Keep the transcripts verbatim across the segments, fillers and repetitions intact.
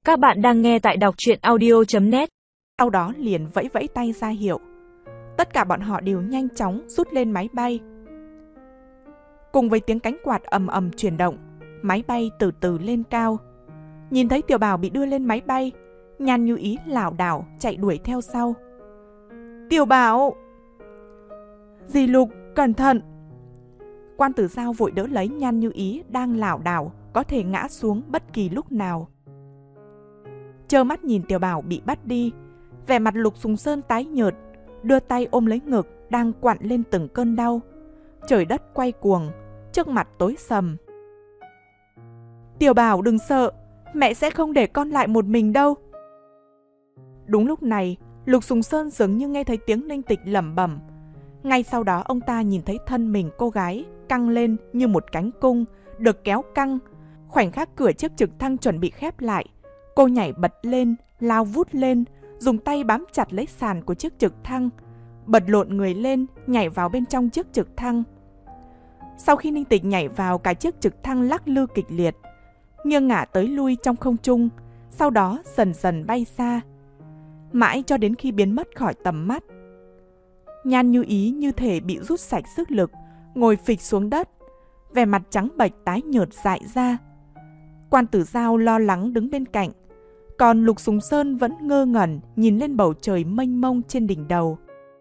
Các bạn đang nghe tại đọc truyện audio chấm net. Sau đó liền vẫy vẫy tay ra hiệu. Tất cả bọn họ đều nhanh chóng rút lên máy bay. Cùng với tiếng cánh quạt ầm ầm chuyển động, máy bay từ từ lên cao. Nhìn thấy Tiểu Bảo bị đưa lên máy bay, Nhan Như Ý lảo đảo chạy đuổi theo sau. Tiểu Bảo! Dì Lục, cẩn thận! Quan Tử Giao vội đỡ lấy Nhan Như Ý đang lảo đảo, có thể ngã xuống bất kỳ lúc nào. Trơ mắt nhìn Tiểu Bảo bị bắt đi, vẻ mặt Lục Sùng Sơn tái nhợt, đưa tay ôm lấy ngực đang quặn lên từng cơn đau. Trời đất quay cuồng, trước mặt tối sầm. Tiểu Bảo đừng sợ, mẹ sẽ không để con lại một mình đâu. Đúng lúc này, Lục Sùng Sơn dường như nghe thấy tiếng Ninh Tịch lẩm bẩm. Ngay sau đó ông ta nhìn thấy thân mình cô gái căng lên như một cánh cung, được kéo căng. Khoảnh khắc cửa chiếc trực thăng chuẩn bị khép lại, cô nhảy bật lên, lao vút lên, dùng tay bám chặt lấy sàn của chiếc trực thăng, bật lộn người lên, nhảy vào bên trong chiếc trực thăng. Sau khi Ninh Tịch nhảy vào, cả chiếc trực thăng lắc lư kịch liệt, nghiêng ngả tới lui trong không trung, sau đó dần dần bay xa, mãi cho đến khi biến mất khỏi tầm mắt. Nhan Như Ý như thể bị rút sạch sức lực, ngồi phịch xuống đất, vẻ mặt trắng bệch tái nhợt dại ra. Quan Tử Giao lo lắng đứng bên cạnh, còn Lục Sùng Sơn vẫn ngơ ngẩn nhìn lên bầu trời mênh mông trên đỉnh đầu.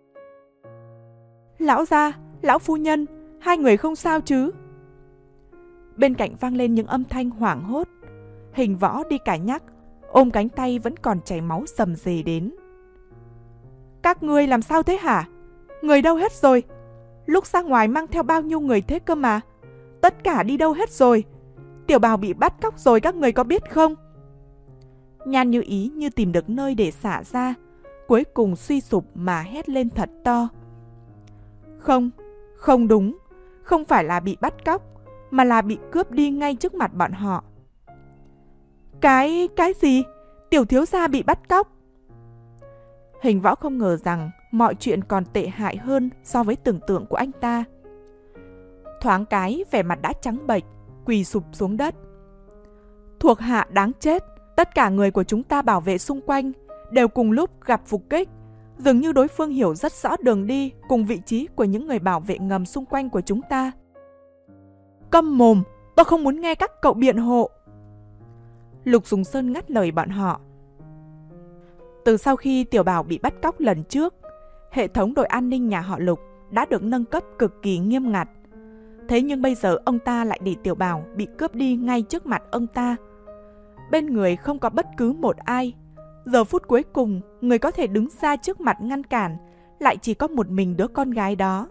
Lão gia, lão phu nhân, hai người không sao chứ? Bên cạnh vang lên những âm thanh hoảng hốt. Hình Võ đi cả nhắc, ôm cánh tay vẫn còn chảy máu rầm rề đến. Các ngươi làm sao thế hả? Người đâu hết rồi? Lúc ra ngoài mang theo bao nhiêu người thế cơ mà? Tất cả đi đâu hết rồi? Tiểu Bảo bị bắt cóc rồi, các người có biết không? Nhan Như Ý như tìm được nơi để xả ra, cuối cùng suy sụp mà hét lên thật to. Không, không đúng, không phải là bị bắt cóc, mà là bị cướp đi ngay trước mặt bọn họ. Cái, cái gì? Tiểu thiếu gia bị bắt cóc? Hình Võ không ngờ rằng mọi chuyện còn tệ hại hơn so với tưởng tượng của anh ta. Thoáng cái, vẻ mặt đã trắng bệch, quỳ sụp xuống đất. Thuộc hạ đáng chết, tất cả người của chúng ta bảo vệ xung quanh đều cùng lúc gặp phục kích. Dường như đối phương hiểu rất rõ đường đi cùng vị trí của những người bảo vệ ngầm xung quanh của chúng ta. Câm mồm, tôi không muốn nghe các cậu biện hộ. Lục Sùng Sơn ngắt lời bọn họ. Từ sau khi Tiểu Bảo bị bắt cóc lần trước, hệ thống đội an ninh nhà họ Lục đã được nâng cấp cực kỳ nghiêm ngặt. Thế nhưng bây giờ ông ta lại để Tiểu Bảo bị cướp đi ngay trước mặt ông ta. Bên người không có bất cứ một ai. Giờ phút cuối cùng, người có thể đứng ra trước mặt ngăn cản lại chỉ có một mình đứa con gái đó.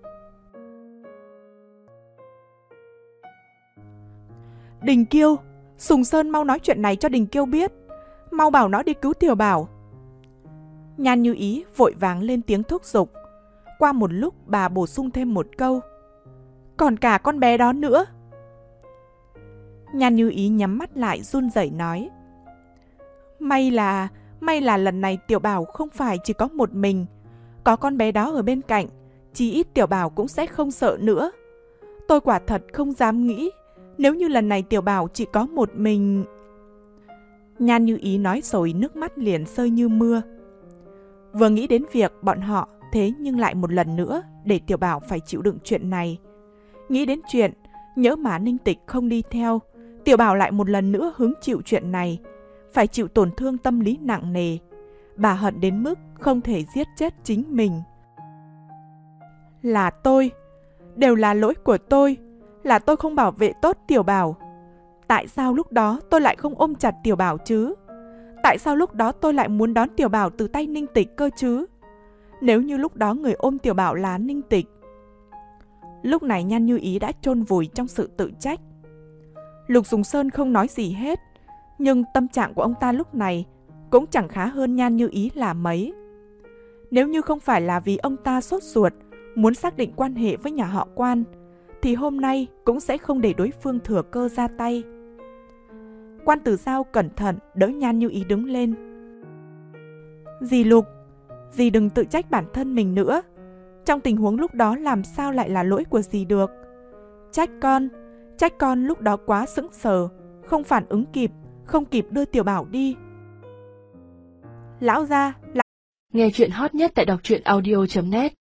Đình Kiêu, Sùng Sơn mau nói chuyện này cho Đình Kiêu biết. Mau bảo nó đi cứu Tiểu Bảo. Nhan Như Ý vội vàng lên tiếng thúc giục. Qua một lúc bà bổ sung thêm một câu. Còn cả con bé đó nữa. Nhan Như Ý nhắm mắt lại run rẩy nói. May là, may là lần này Tiểu Bảo không phải chỉ có một mình. Có con bé đó ở bên cạnh, chí ít Tiểu Bảo cũng sẽ không sợ nữa. Tôi quả thật không dám nghĩ, nếu như lần này Tiểu Bảo chỉ có một mình... Nhan Như Ý nói rồi nước mắt liền rơi như mưa. Vừa nghĩ đến việc bọn họ thế nhưng lại một lần nữa để Tiểu Bảo phải chịu đựng chuyện này. Nghĩ đến chuyện, nhỡ mà Ninh Tịch không đi theo, Tiểu Bảo lại một lần nữa hứng chịu chuyện này, phải chịu tổn thương tâm lý nặng nề. Bà hận đến mức không thể giết chết chính mình. Là tôi, đều là lỗi của tôi, là tôi không bảo vệ tốt Tiểu Bảo. Tại sao lúc đó tôi lại không ôm chặt Tiểu Bảo chứ? Tại sao lúc đó tôi lại muốn đón Tiểu Bảo từ tay Ninh Tịch cơ chứ? Nếu như lúc đó người ôm Tiểu Bảo là Ninh Tịch. Lúc này Nhan Như Ý đã chôn vùi trong sự tự trách. Lục Sùng Sơn không nói gì hết, nhưng tâm trạng của ông ta lúc này cũng chẳng khá hơn Nhan Như Ý là mấy. Nếu như không phải là vì ông ta sốt ruột muốn xác định quan hệ với nhà họ Quan, thì hôm nay cũng sẽ không để đối phương thừa cơ ra tay. Quan Tử Giao cẩn thận đỡ Nhan Như Ý đứng lên. Dì Lục, dì đừng tự trách bản thân mình nữa. Trong tình huống lúc đó làm sao lại là lỗi của dì được? Trách con, trách con lúc đó quá sững sờ, không phản ứng kịp, không kịp đưa Tiểu Bảo đi. Lão gia, lão... Nghe chuyện hot nhất tại đọc truyện audio chấm net